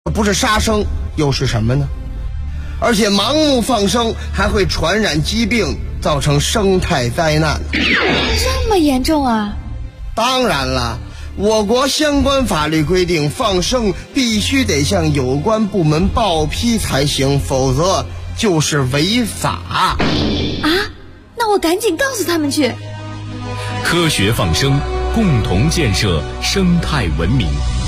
不是杀生又是什么呢？而且盲目放生还会传染疾病，造成生态灾难。 这么严重啊？ 当然了，我国相关法律规定，放生必须得向有关部门报批才行，否则就是违法。 啊？那我赶紧告诉他们去。 科学放生，共同建设生态文明。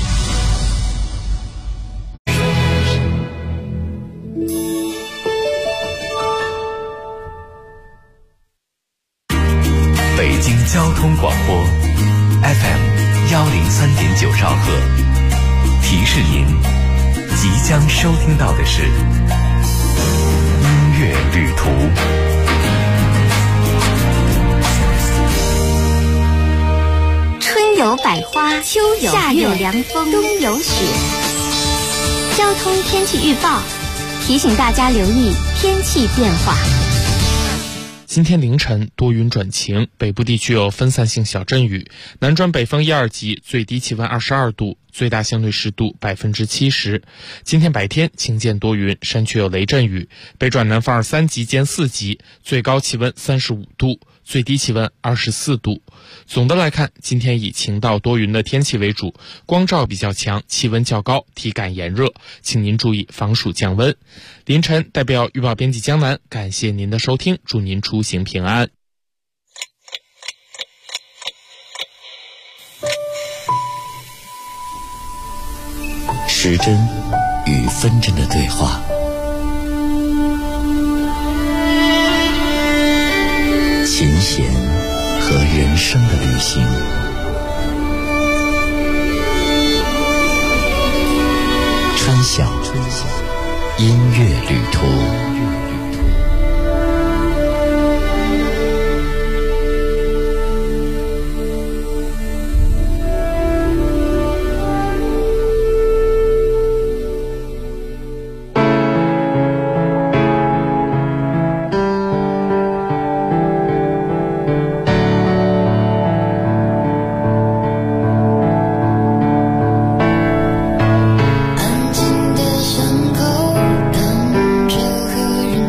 北京交通广播 FM103.9兆赫，提示您即将收听到的是音乐旅途。 春有百花，秋有夏有凉风，冬有雪。交通天气预报提醒大家留意天气变化。 今天凌晨多云转晴，北部地区有分散性小阵雨，南转北风1、2级，最低气温22度，最大相对湿度70%。今天白天晴间多云，山区有雷阵雨，北转南风2、3级兼4级，最高气温35度，最低气温24度。总的来看，今天以晴到多云的天气为主，光照比较强，气温较高，体感炎热，请您注意防暑降温。凌晨代表预报编辑江南，感谢您的收听，祝您出行平安。 时针与分针的对话，琴弦和人生的旅行，川晓音乐旅途。 安静的巷口，等着和人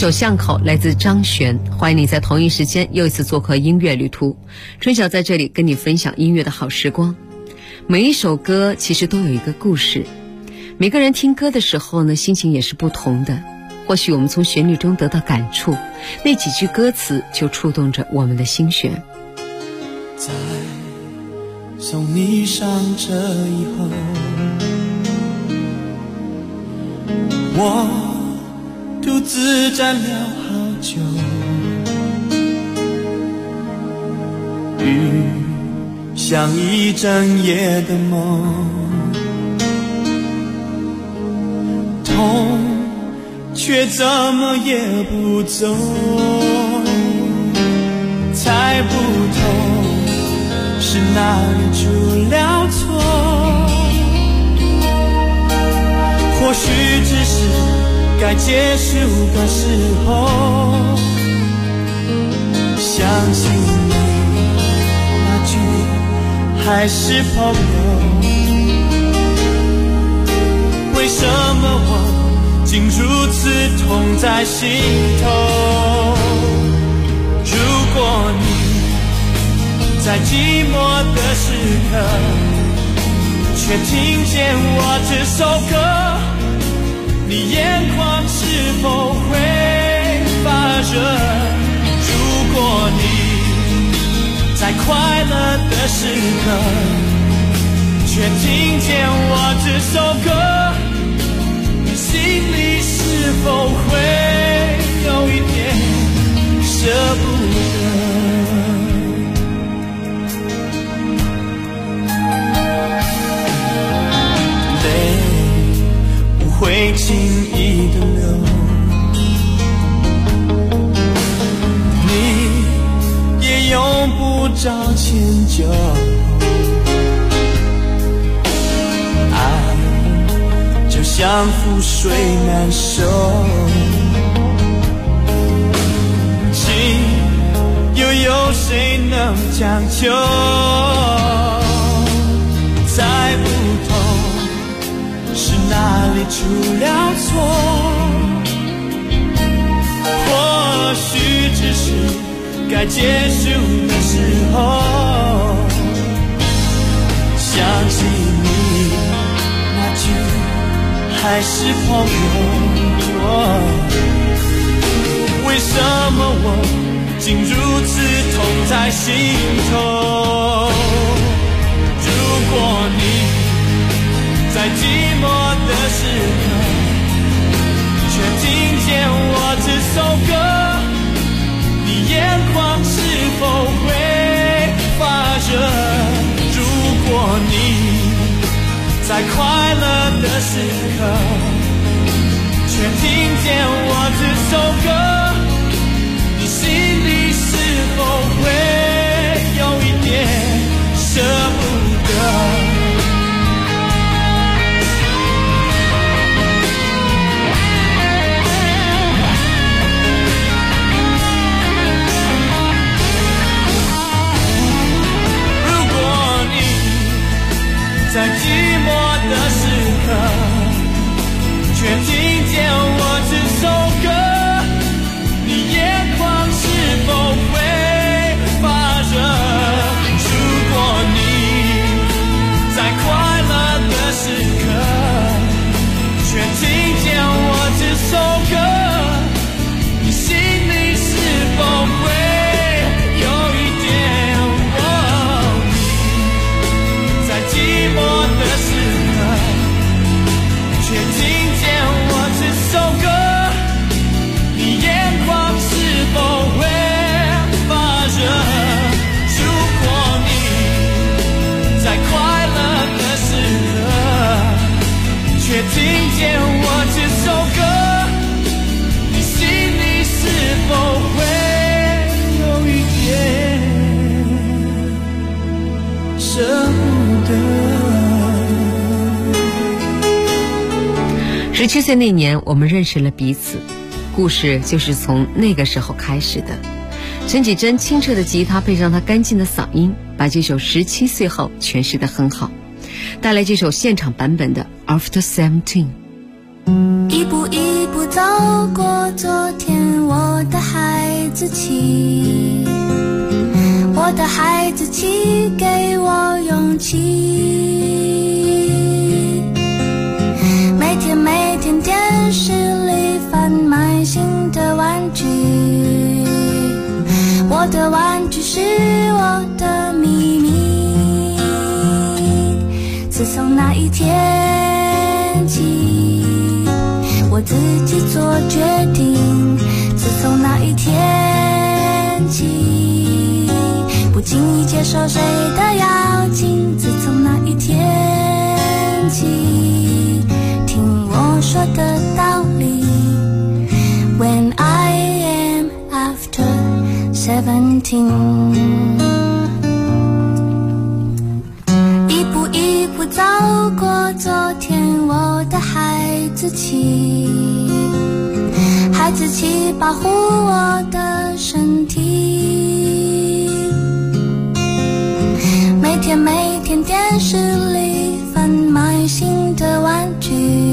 首巷口来自张悬，欢迎你在同一时间又一次做客音乐旅途。春晓在这里跟你分享音乐的好时光。每一首歌其实都有一个故事，每个人听歌的时候呢，心情也是不同的。或许我们从旋律中得到感触，那几句歌词就触动着我们的心弦。 在送你上车以后，我独自站了好久，雨像一整夜的梦，痛却怎么也不走，猜不透是哪里出了错，或许只是该结束的时候，相信你那句还是朋友，为什么我竟如此痛在心头？如果你在寂寞的时刻却听见我这首歌，你眼眶是否会发热？如果你在快乐的时刻却听见我这首歌，你心里是否会有一点舍不得？会轻易的流，你也用不着迁就，爱就像覆水难收，情又有谁能将就？猜不透是哪里出了错，或许只是该结束的时候，相信你那句还是朋友，为什么我竟如此痛在心头？如果你在寂寞的时刻却听见我这首歌，你眼眶是否会发热？如果你在快乐的时刻却听见我这首歌，你心里是否会有一点舍不得？在寂寞的时刻却听见我这首歌，你眼眶是否会发热？如果你在快乐的时刻却听见我这首歌，你心里是否会有一点在寂寞的时刻却听见我这首歌，你眼眶是否会发热？如果你在快乐的时刻却听见我这首歌，你心里是否会有一点舍不得 ？17岁那年，我们认识了彼此，故事就是从那个时候开始的。陈绮贞清澈的吉他配上她干净的嗓音，把这首17岁后诠释得很好。带来这首现场版本的 After 17。 一步一一步走过昨天，我的孩子气，我的孩子气给我勇气。每天电视里贩卖新的玩具，我的玩具是我的秘密。自从那一天起，我自己做决定。自从那一天起，不轻易接受谁的邀请。自从那一天起，听我说的道理。When I am after 17，一步一步走过昨天，我的孩子气，孩子气保护我的身体。每天电视里贩卖新的玩具，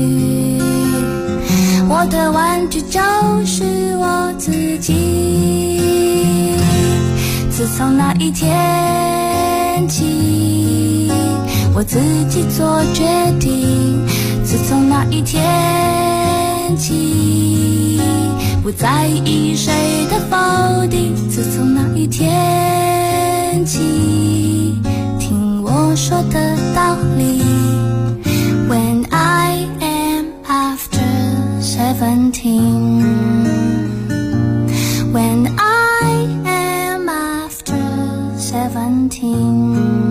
我的玩具就是我自己。自从那一天起，我自己做决定。自从那一天起，不在意谁的否定。自从那一天起，听我说的道理。When I am after 17, when I am after 17。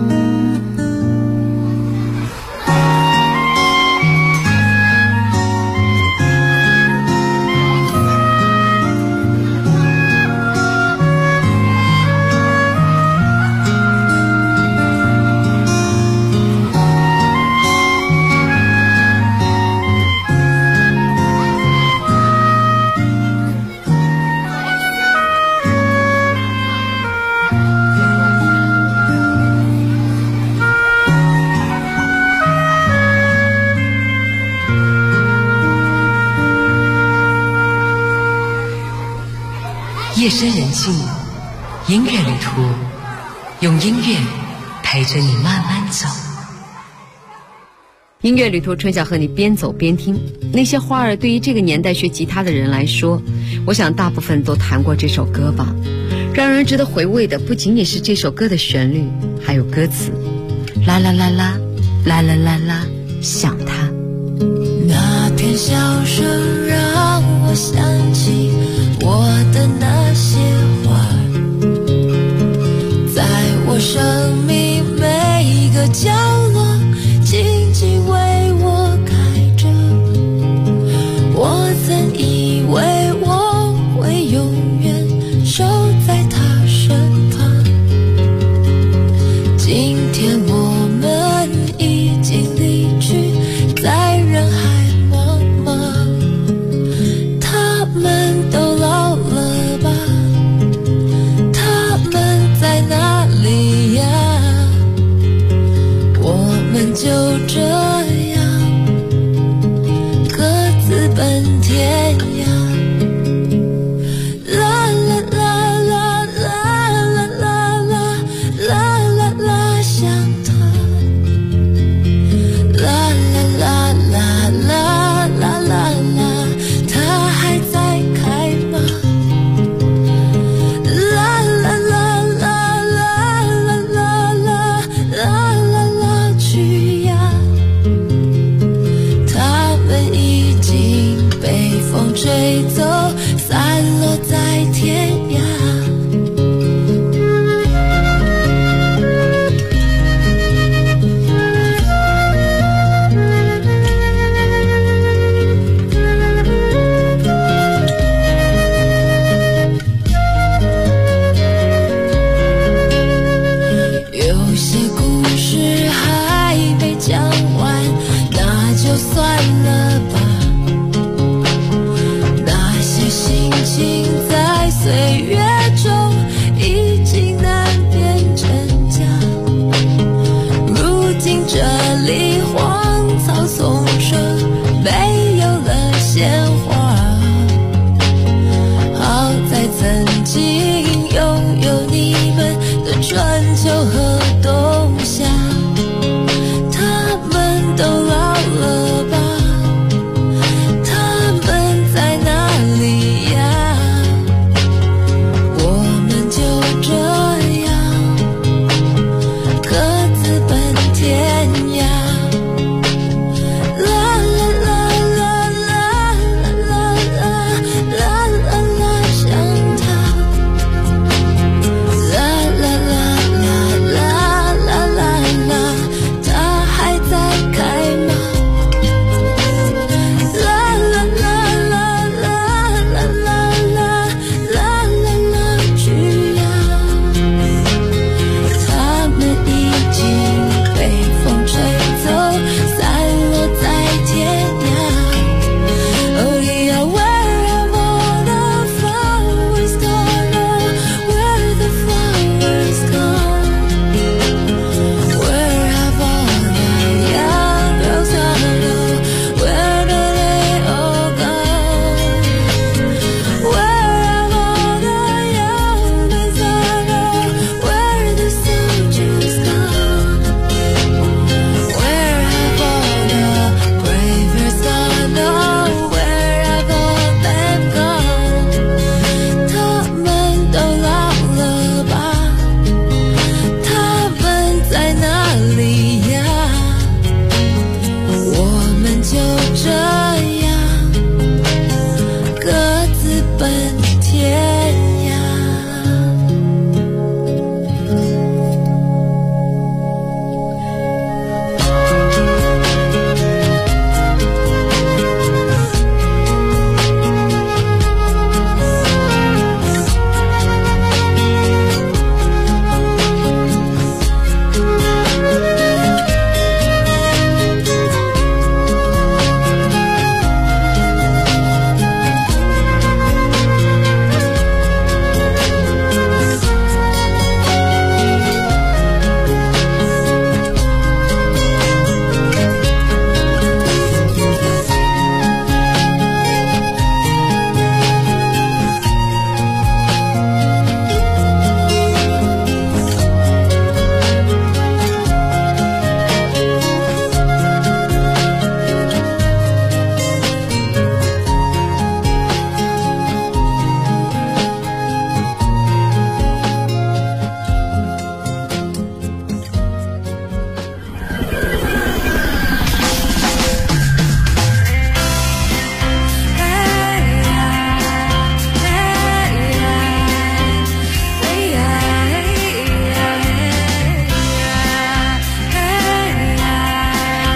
夜深人静，音乐旅途，用音乐陪着你慢慢走。音乐旅途，春晓和你边走边听。那些花儿对于这个年代学吉他的人来说，我想大部分都弹过这首歌吧。让人值得回味的不仅仅是这首歌的旋律，还有歌词。啦啦啦啦，啦啦啦啦，想他。 那片笑声让我想起我的那些花，在我生命每一个角落静静为我开着。我曾以为我会永远守在他身旁，今天我们已经离去，在人海茫茫。他们都老了吧？他们在哪里呀？我们就这样各自奔天涯。啦啦啦啦啦啦啦啦啦啦啦，想他。啦啦啦啦啦啦啦啦，他还在开吗？啦啦啦啦啦啦啦啦啦啦啦，去呀！他们已经被风吹走，散落在天涯。有些故事还没讲完，那就算了吧。那些心情在岁月中已经难变成假。如今这里荒草丛生，没有了鲜花。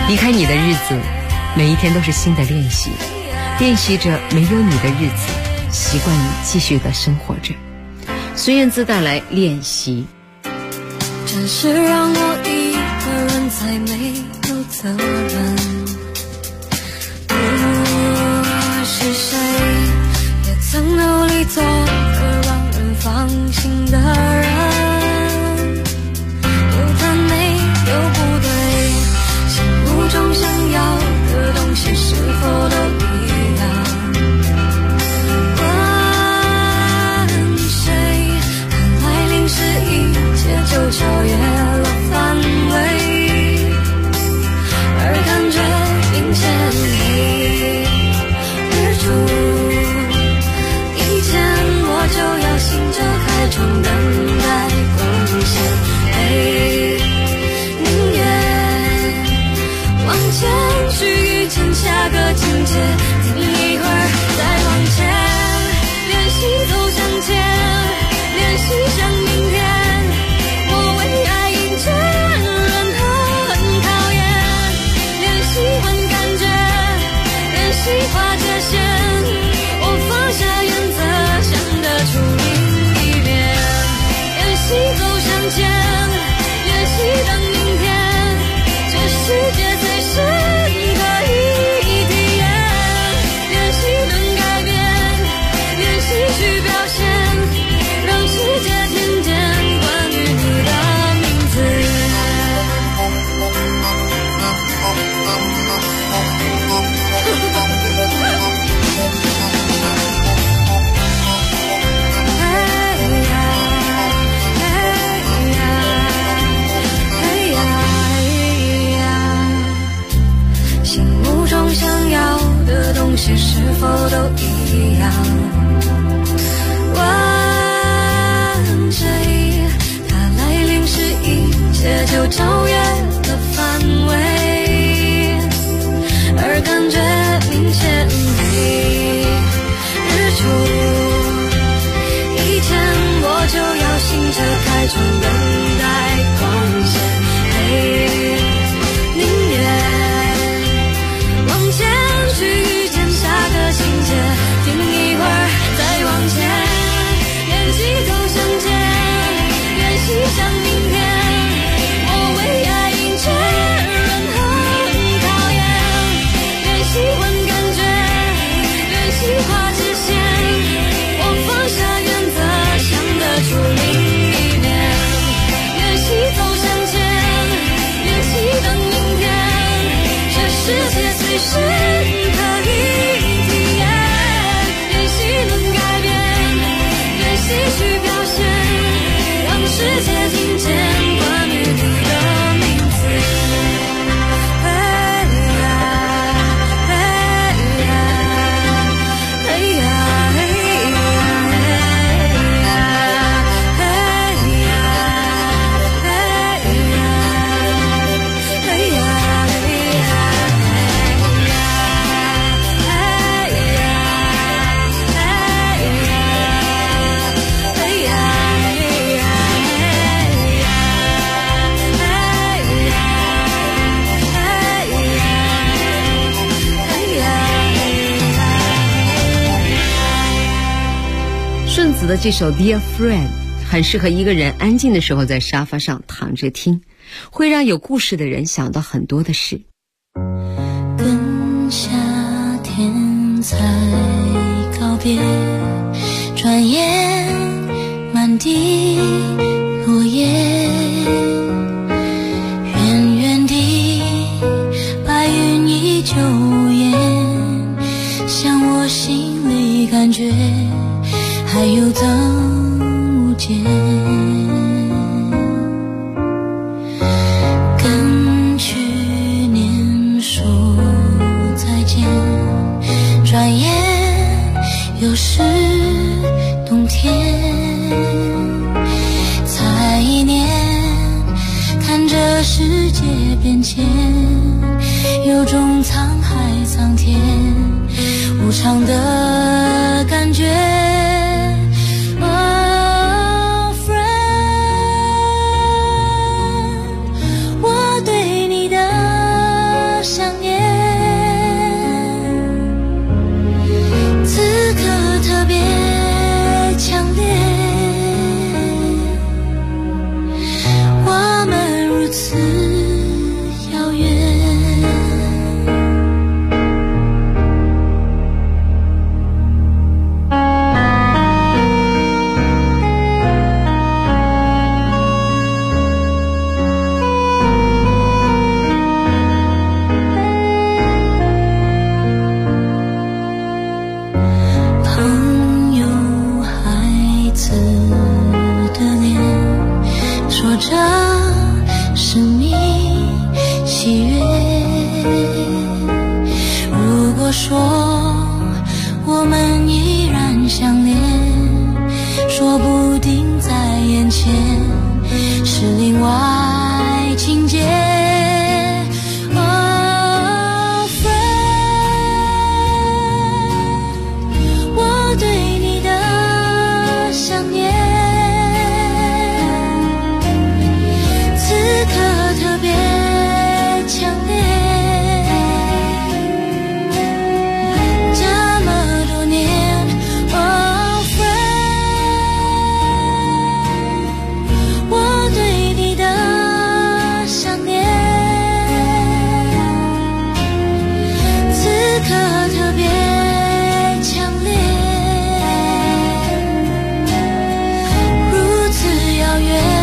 离开你的日子，每一天都是新的练习，练习着没有你的日子，习惯你继续的生活着。孙燕姿带来练习。 只是让我一个人在没有责任，我是谁也曾努力做个让人放心的人，有赞美有不对，心目中想要的东西是否都一样，问谁看来淋湿一切就超越了范围，而感觉明显你日出以前我就要醒着开窗等待光线，宁愿往前去遇见下个境界，停一会儿再往前，练习走向前，练习想明天我为爱迎接任何考验，练习问感觉，练习划界限，我放下原则，想得出另一边，练习走向前，练习等明天，这世界最深可以体验，练习能改变，练习去表现，让世界听见关于你的名字。心目中想要的东西是否都一样？问谁？它来临时一切就超越了范围，而感觉明显比日出以前我就要醒着开窗等待光线，宁愿往前去遇见下个境界，停一会儿再往前，练习走向前，练习想明天我为爱迎接任何考验，练习问感觉，练习划界限，我放下原则，想得出另一边，练习走向前，练习等明天，这世界最深可以体验，练习能改变，练习去表现，让世界听见关于你的名字。 顺子的这首 Dear Friend 很适合一个人安静的时候在沙发上躺着听，会让有故事的人想到很多的事。 跟夏天才告别，转眼满地落叶，远远地白云依旧烟，像我心里感觉还有增无减，跟去年说再见，转眼又是冬天，才一年，看着世界变迁，有种沧海桑田无常的感觉。friend， 我对你的说我们依然相恋，说不定在眼前是另外情节。我对你的想念，此刻特别强烈。这么多年，我对你的想念，此刻特别强烈，如此遥远。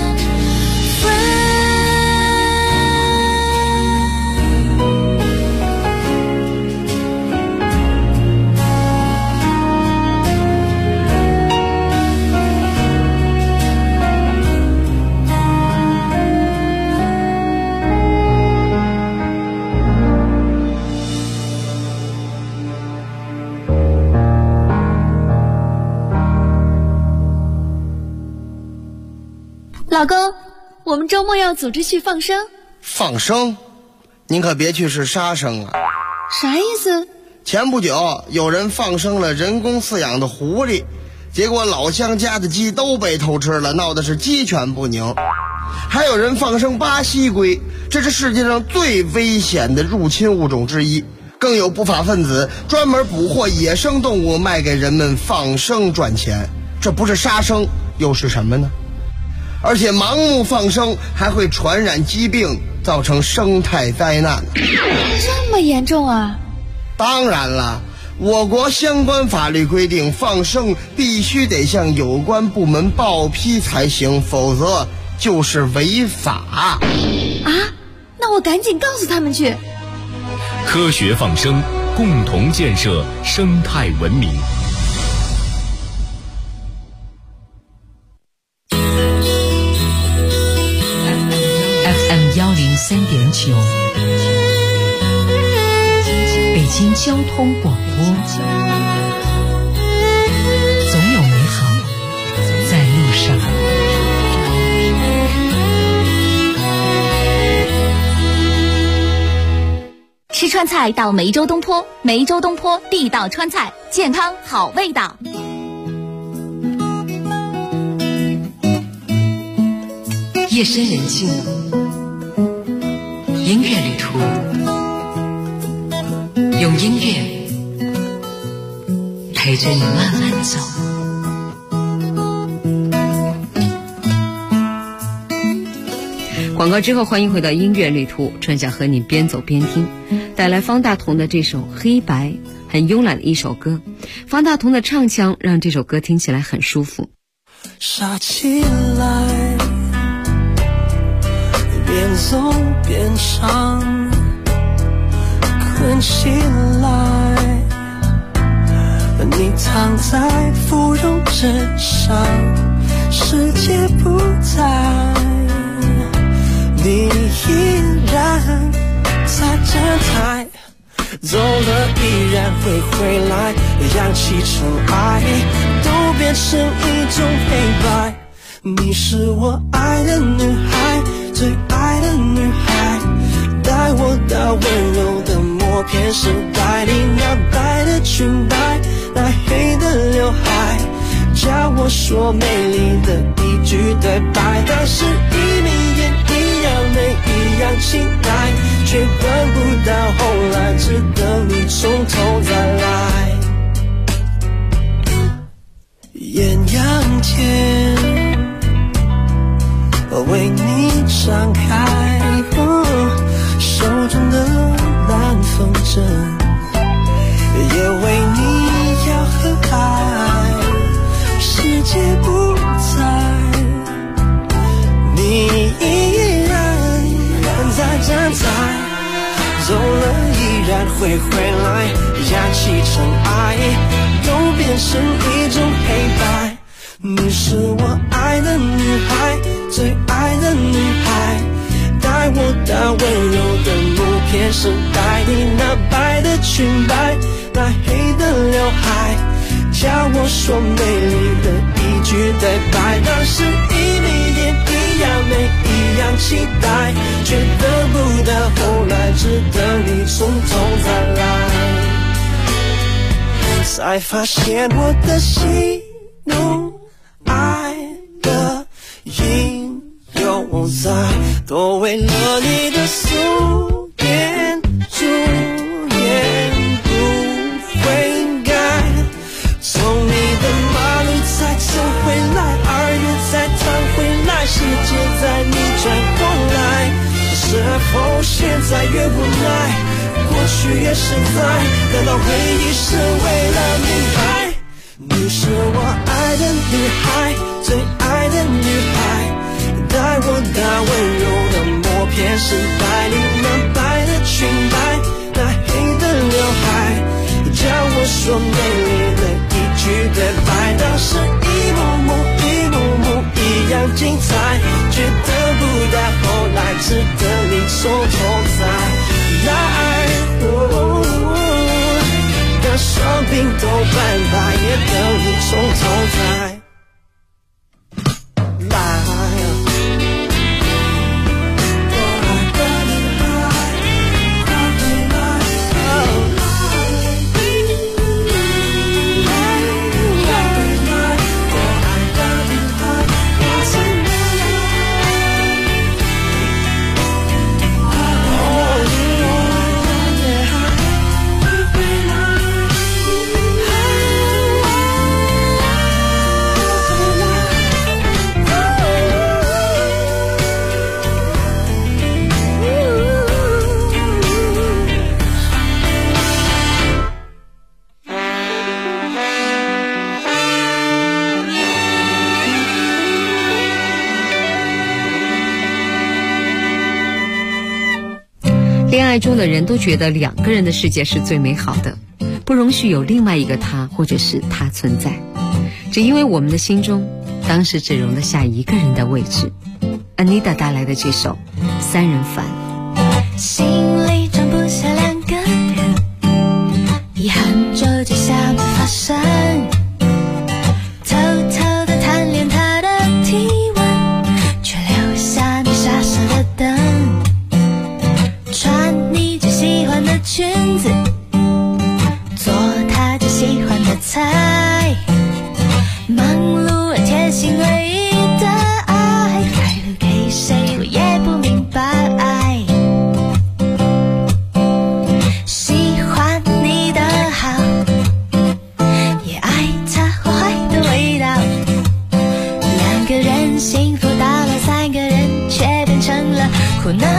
老公，我们周末要组织去放生。 放生？您可别去是杀生啊！ 啥意思？ 前不久有人放生了人工饲养的狐狸，结果老乡家的鸡都被偷吃了，闹得是鸡犬不宁。还有人放生巴西龟，这是世界上最危险的入侵物种之一。更有不法分子专门捕获野生动物卖给人们放生赚钱，这不是杀生又是什么呢？而且盲目放生还会传染疾病，造成生态灾难。 这么严重啊？ 当然了，我国相关法律规定，放生必须得向有关部门报批才行，否则就是违法。 啊？那我赶紧告诉他们去。 科学放生，共同建设生态文明。 FM103.9，北京交通广播，总有美好在路上。 吃川菜到梅州东坡，梅州东坡地道川菜，健康好味道。 夜深人静，音乐旅途，用音乐陪着你慢慢走。广告之后，欢迎回到音乐旅途，春晓和你边走边听，带来方大同的这首《黑白》，很慵懒的一首歌。方大同的唱腔让这首歌听起来很舒服。 傻起来，边走边唱，困起来，你躺在芙蓉枕上，世界不在，你依然在站台，走了依然会回来，氧气尘埃都变成一种黑白。你是我爱的女孩，最爱的女孩，带我到温柔的默片时代里，那白的裙摆，那黑的刘海，叫我说美丽的一句对白。当时一眯眼一样美一样期待，却换不到后来，只等你从头再来。艳阳天为你张开，手中的蓝风筝也为你要和爱，世界不在，你依然在站台，走了依然会回来，氧气尘埃都变成一种黑白。你是我爱的女孩，最爱的女孩，带我到温柔的默片时代里，那白的的裙摆，那黑的刘海，叫我说美丽的一句对白。当时一米点一样美一样期待，却得不到，后来只等你从头再来，才发现我的喜怒哀乐应犹在，都为了你的素颜朱颜不悔改。从你的马路再走回来，2月再弹回来，世界在逆转过来，是否现在越无奈，过去越实在，难道回忆是为了明白？你是我爱的女孩，最爱的女孩，带我那温柔的默片是白领，那白的裙摆，那黑的刘海，叫我说美丽的一句对白。当时一幕幕一样精彩，却得不到，后来只等你从头再来。当双鬓都斑白，也等你从头再来。 恋爱中的人都觉得2个人的世界是最美好的，不容许有另外一个他或者是他存在，只因为我们的心中当时只容得下一个人的位置。Anita 带来的这首《三人房》。 心里装不下2个人，遗憾就在下面发生，偷偷地贪恋他的体温，却留下你傻傻的等，穿你最喜欢的裙子，做他最喜欢的菜，忙碌而贴心唯一的爱，该留给谁我也不明白。喜欢你的好，也爱他坏坏的味道，2个人幸福到了3个人却变成了苦恼。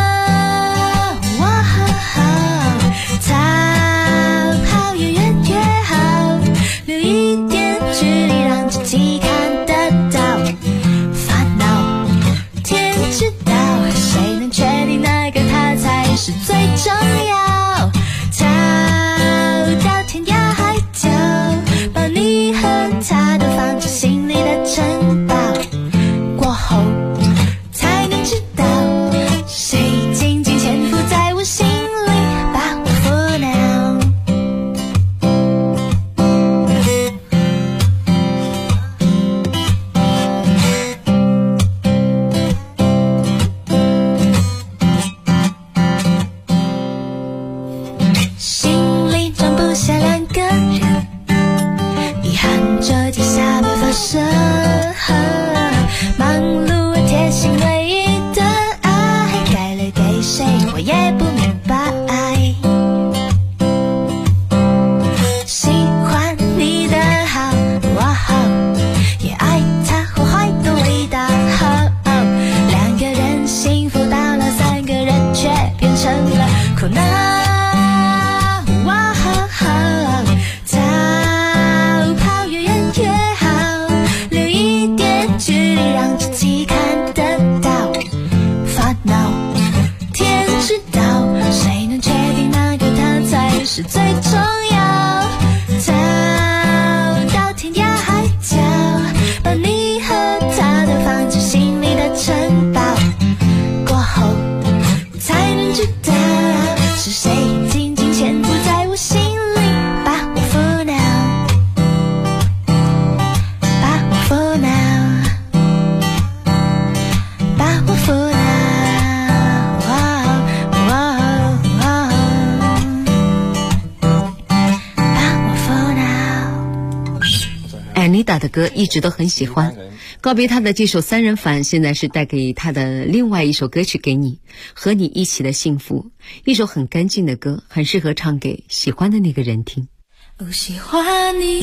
是最重要，逃到天涯海角，把你和他都放进心里的城堡，过后才能知道谁紧紧潜伏在我心里，把我抚挠。忙碌而贴心唯一的爱，该留给谁我也不明白。喜欢你的好，也爱他坏坏的味道，2个人幸福到了3个人却变成了苦恼。是最重要，逃到天涯海角，把你和他都放进心里的城堡，过后才能知道是谁紧紧潜伏在 Frida 的歌一直都很喜欢。告别他的这首三人反，现在是带给他的另外一首歌曲给你，和你一起的幸福，一首很干净的歌，很适合唱给喜欢的那个人听。 哦，喜欢你，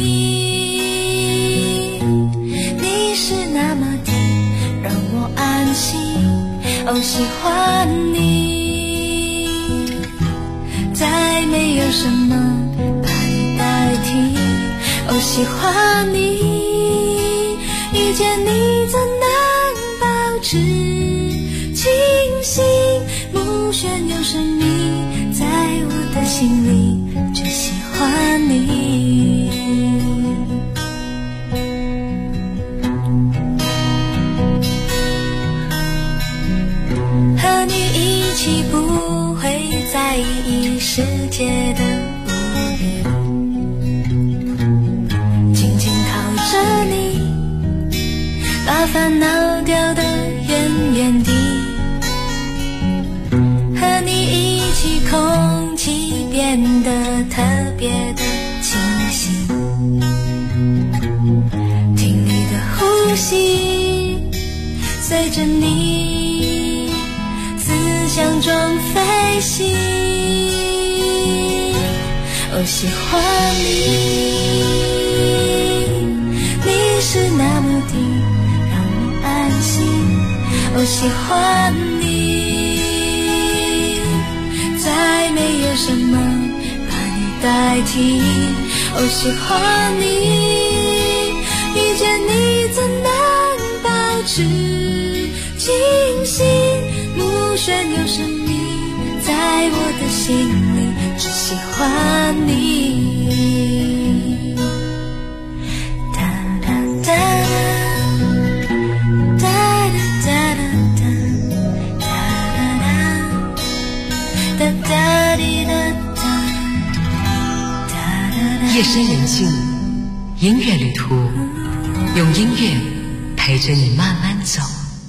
你是那么的让我安心。哦，喜欢你，再没有什么把你代替。哦，喜欢你，遇见你怎能保持清醒？目眩有神秘，在我的心里只喜欢你。和你一起不会在意世界的无语，紧紧靠着你，把烦恼丢得远远地。和你一起空气变得特别的清晰，听你的呼吸，随着你思想中飞行。哦，喜欢你，你是那么的让我安心。哦，喜欢你，再没有什么把你代替。哦，喜欢你，遇见你怎能保持清醒？目眩又神秘，在我的心里只喜欢你。 夜深人静，音乐旅途，用音乐陪着你慢慢走。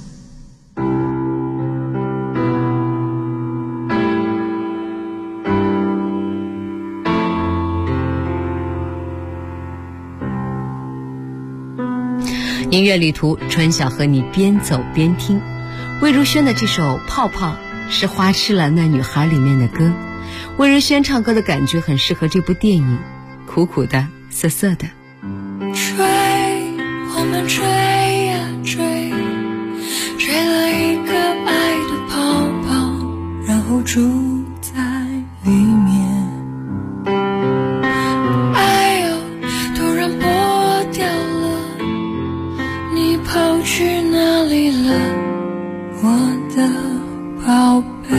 音乐旅途，春晓和你边走边听。魏如萱的这首《泡泡》是《花痴了那女孩》里面的歌，魏如萱唱歌的感觉很适合这部电影，苦苦的，涩涩的。 追，我们追呀追，追了一个爱的泡泡，然后住在里面。哎呦，突然破掉了，你跑去哪里了，我的宝贝？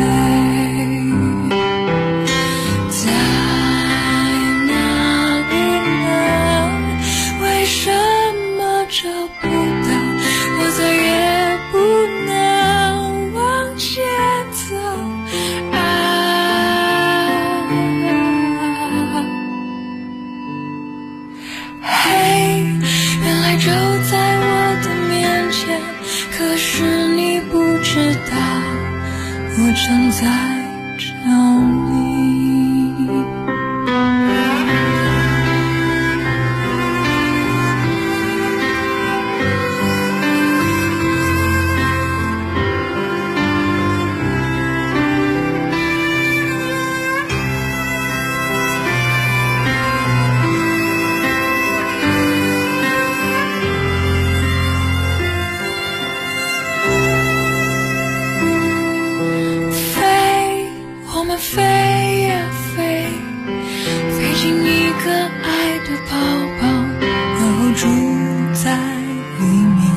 我正在找你，飞呀飞，飞进一个爱的泡泡，然后住在里面。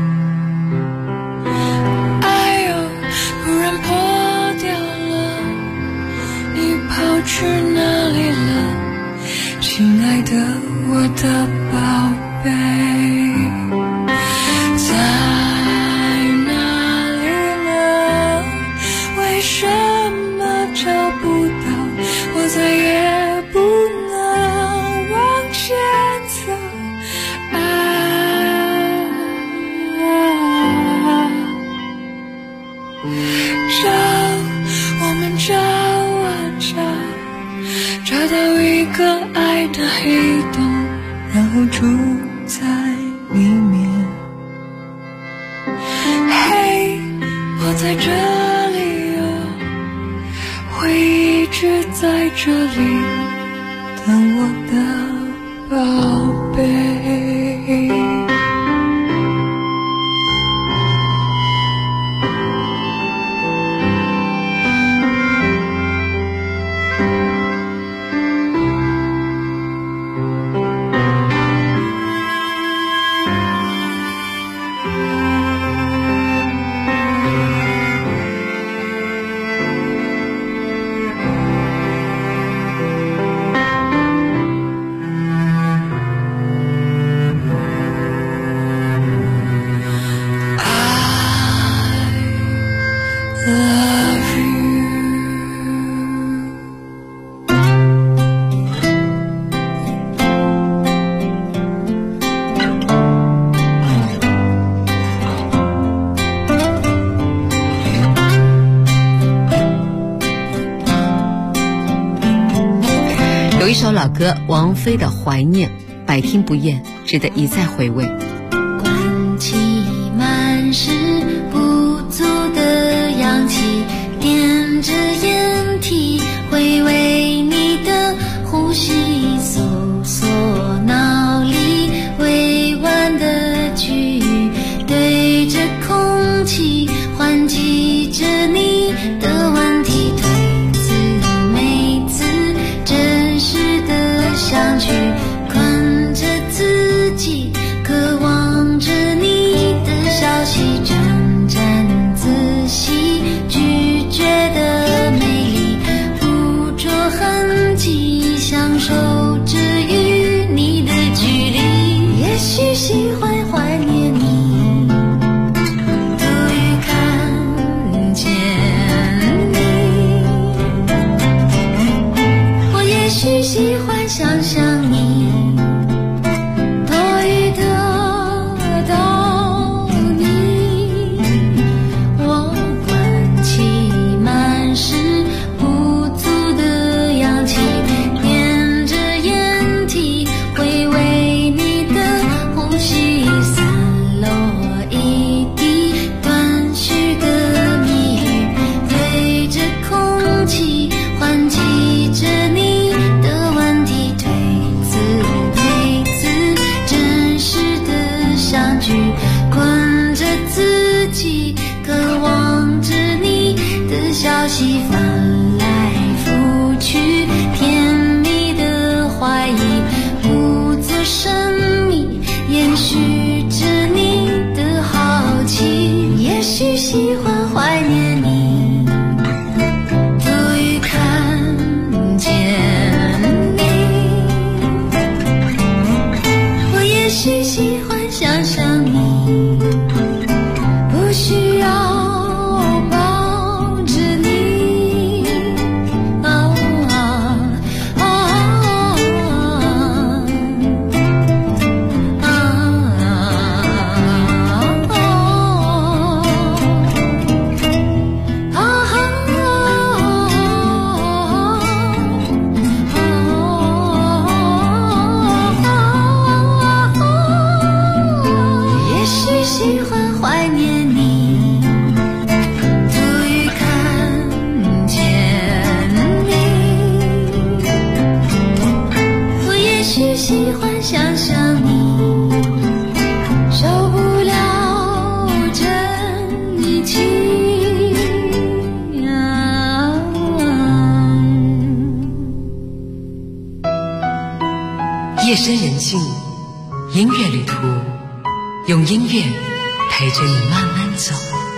哎呦，突然破掉了，你跑去哪里了，亲爱的，我的宝贝？在哪里呢？为什么找不到？我再也不能往前走。找，我们找啊找，找到一个爱的黑洞，然后住在里面。嘿，我在这里啊，会一直在这里等我的宝贝。 有一首老歌，王菲的《怀念》，百听不厌，值得一再回味。 关起满是不足的氧气，点着烟蒂，回味你的呼吸，搜索脑里委婉的句语，对着空气唤起着你的问题，推自每次真实的相聚，困着自己，渴望着你的消息，沾沾自喜，拒绝的美丽，捕捉痕迹，享受着与你的距离。也许喜欢怀念你，多于看见你。我也许喜欢想象你，多于得到你。我关起满是不足的氧气，点着烟蒂，回味你的呼吸，散落一地断续的谜语，对着空气唤起着你的问题，推自每次真实的相聚，困着自己，渴望着你的消息，翻来覆去，甜蜜的怀疑，不做神秘，延续着你的好奇。也许喜欢怀念你，多于看见你。我也许喜欢想象你，不需要抱着你。也许喜欢怀念你，多于看见你。我也许喜欢想象你，受不了这一起。 夜深人静，音乐旅途，用音乐陪着你慢慢走。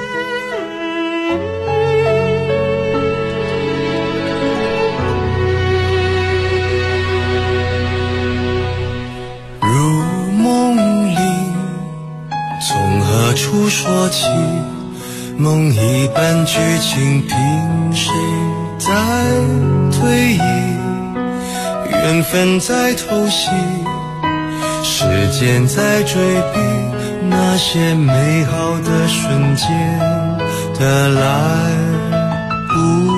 如梦里，从何处说起？梦一般剧情，凭谁在推移？缘分在偷袭，时间在追逼那些美好的瞬间的来不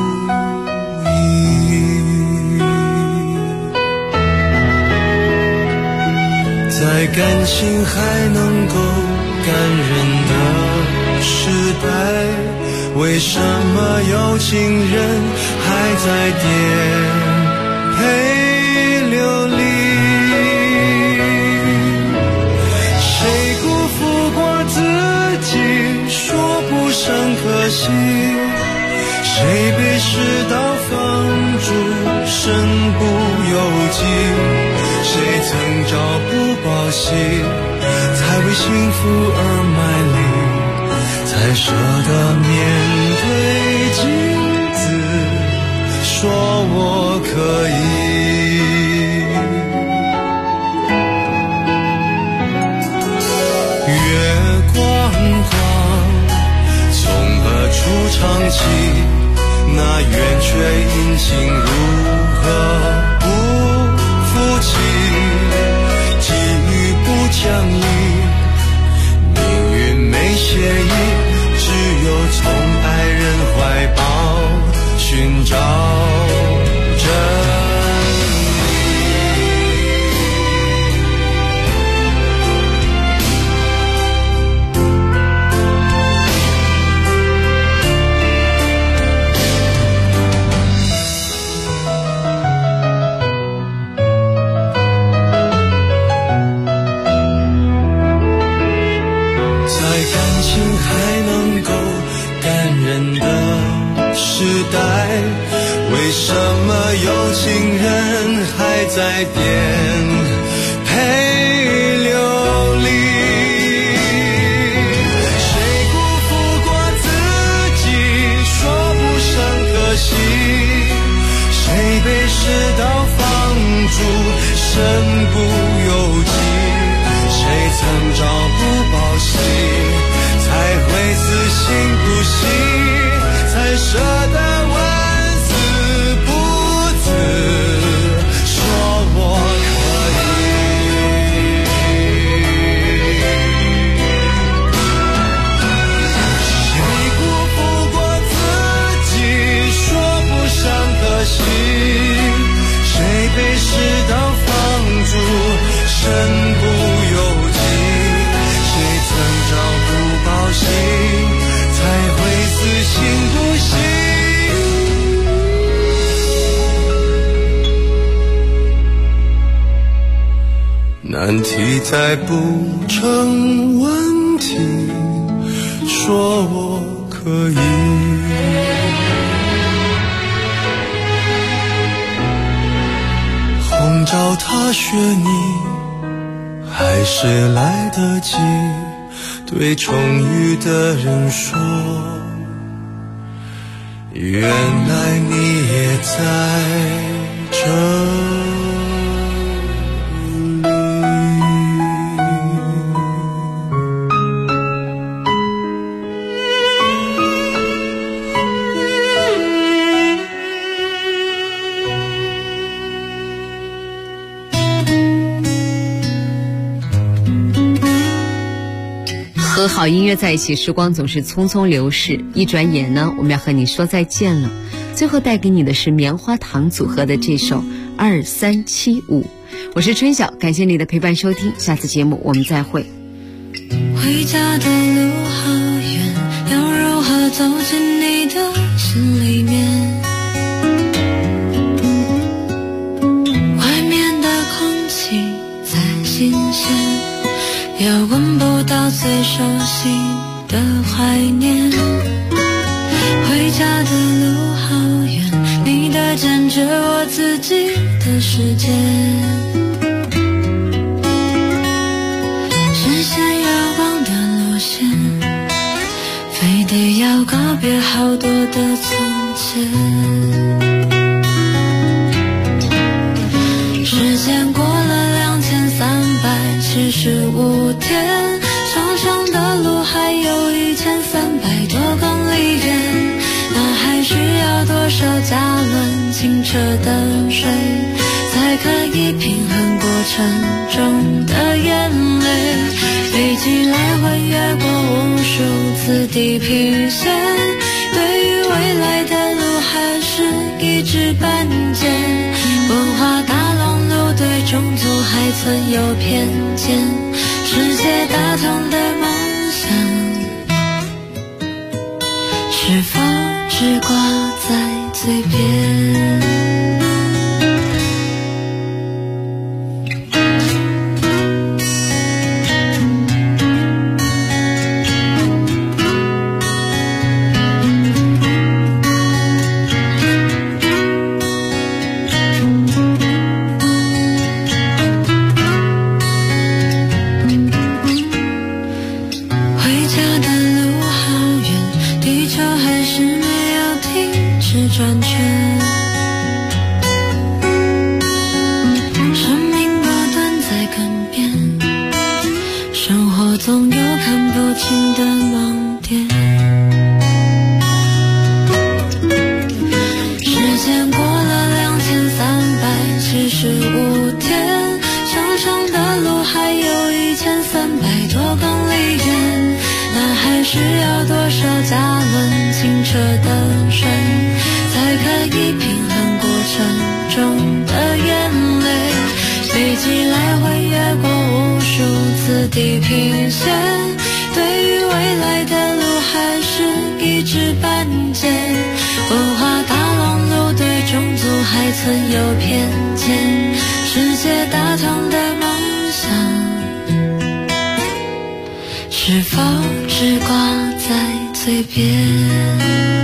及。在感情还能够感人的时代，为什么有情人还在颠沛流离？谁辜负过自己，说不上可惜，谁被世道放逐，身不由己，谁曾朝不保夕，才为幸福而卖力，才舍得面对镜子说我可以。月光光从何处唱起，那圆缺阴晴如何不负起，际遇不讲理，命运没协议，只有从爱人怀抱寻找真时代，为什么有情人还在颠沛流离？谁辜负过自己，说不上可惜，谁被世道放逐，身不由己，谁曾朝不保夕，才会死心不息，才舍得万死不辞，说我可以。谁辜负过自己，说不上可惜，谁被世道放逐，身不由己，谁曾朝不保夕，才会死心不息。难题再不成问题，说我可以。红照踏雪你，还是来得及对宠遇的人说，原来你也在这里。 和好音乐在一起，时光总是匆匆流逝，一转眼呢，我们要和你说再见了。最后带给你的是棉花糖组合的这首2375。我是春晓，感谢你的陪伴收听，下次节目我们再会。 回家的路好远，要如何走进你的心里面？外面的空气再新鲜，也闻不到最熟悉的怀念。回家的路好远，你的坚决，我自己的时间。实现月光的路线，非得要告别好多的从前。时间过了2375天，长长的路还有1300多公里远，那还需要多少加仑清澈的水，才可以平衡过程中的眼泪？飞机来回越过无数次地平线，对于未来的路还是一知半解。文化大熔炉对种族还存有偏见，世界大同的梦想，是否只挂在嘴边？转圈，生命不断在改变，生活总有看不清的盲点。时间过了2375天，长长的路还有1300多公里远，那还需要多少加仑清澈的水，才可以平衡过程中的眼泪？飞机来回越过无数次地平线，对于未来的路还是一知半解。文化大网络对种族还存有偏见，世界大同的梦想，是否只挂在嘴边？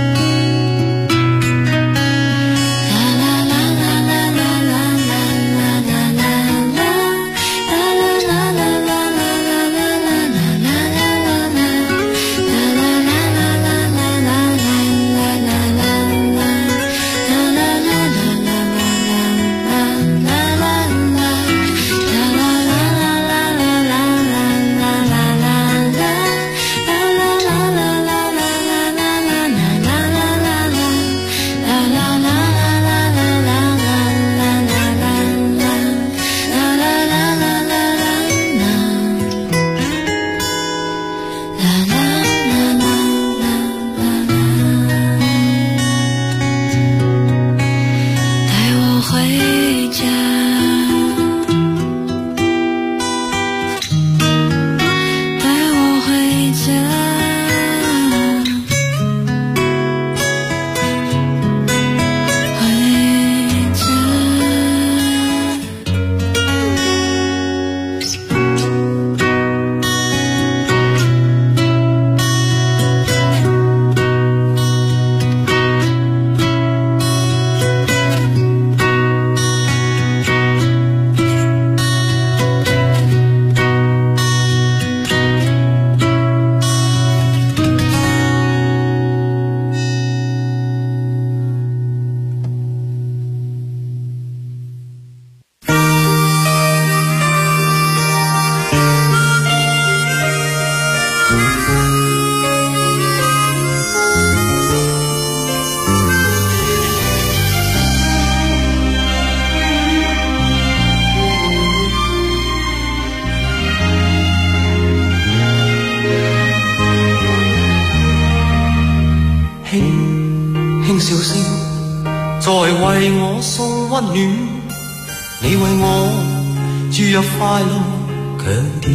笑聲在為我送溫暖，你為我注入快樂強電。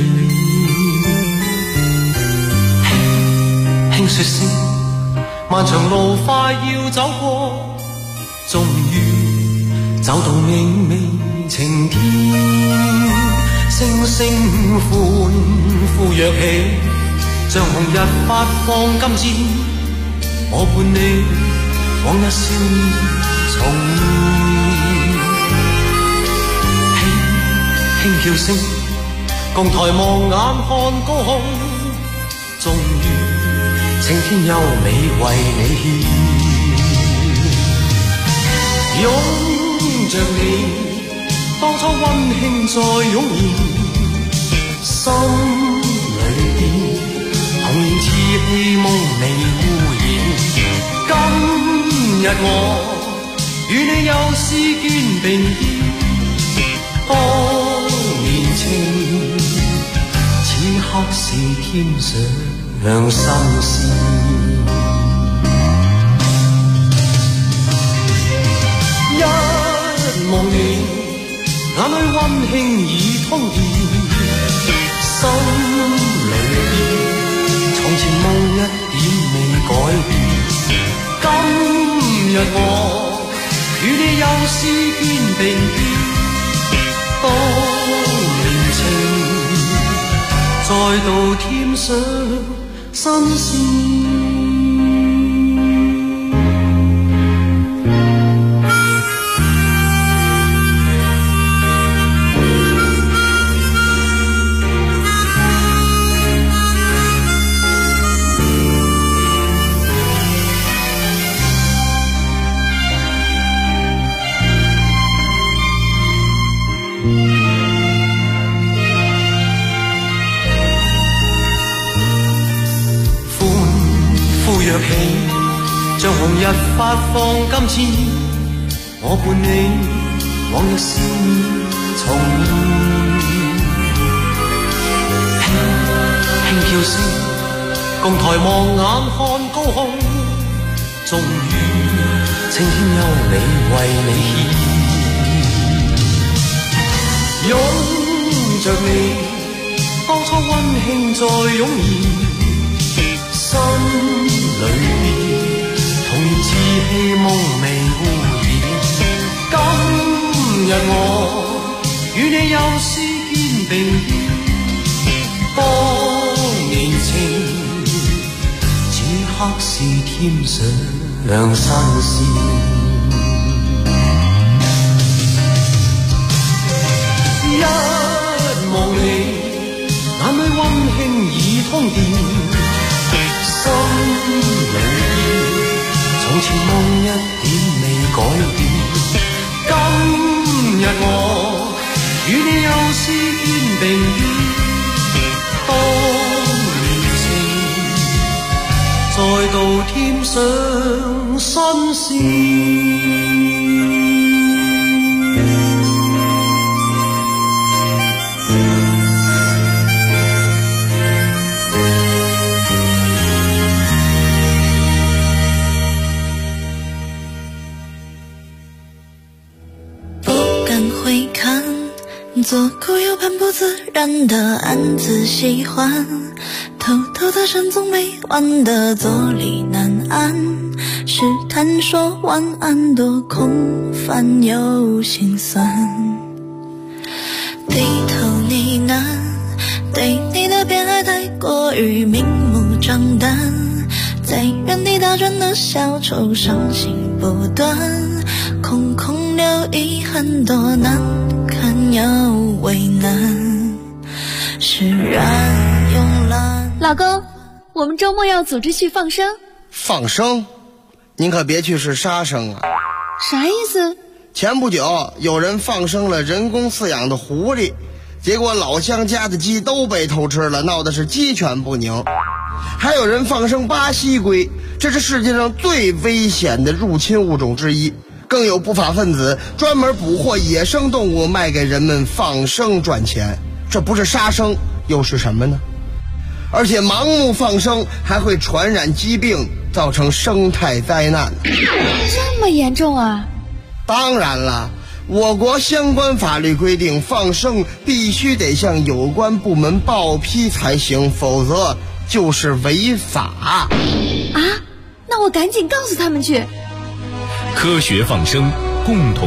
輕輕說聲，漫長路快要走過，終於走到明媚晴天。聲聲歡呼躍起，像紅日發放金箭，我伴你往日少年重現，輕輕叫聲，共抬望眼看高空，終於晴天優美為你獻，擁着你，當初溫馨再湧現，心裏邊童年似戲夢未污染。今日我與你又是肩並肩，當年情此刻是添上新鮮。一望你， 眼裏溫馨已通電，心裏邊從前夢一點未改變。今日我與你又試肩並肩，當年情再度添上新鮮。若起，像紅日發放金箭，我伴你往日笑面重現，輕輕跳聲，共抬望眼看高空，終於青天優美為你獻，擁着你，當初溫馨再湧現。心裏邊童年稚氣夢未污染，今日我與你又試肩並肩，當年情此刻是添上新鮮。一望你，眼裏溫馨已通電。心裏從前夢一點未改變，今日我與你又試肩並肩，當年情再度添上新鮮。 做固有半不自然的暗自喜欢，偷偷的深总没完的坐立难安，试探说晚安多空泛又心酸，低头呢喃，对你的偏爱太过于明目张胆，在原地打转的小丑伤心不断，空空留遗憾多难看又为难，释然慵懒。 老公，我们周末要组织去放生。 放生？您可别去是杀生啊！ 啥意思？ 前不久有人放生了人工饲养的狐狸，结果老乡家的鸡都被偷吃了，闹得是鸡犬不宁。还有人放生巴西龟，这是世界上最危险的入侵物种之一。更有不法分子专门捕获野生动物卖给人们放生赚钱，这不是杀生又是什么呢？而且盲目放生还会传染疾病，造成生态灾难。 这么严重啊？ 当然了，我国相关法律规定，放生必须得向有关部门报批才行，否则就是违法。 啊？那我赶紧告诉他们去。 科学放生，共同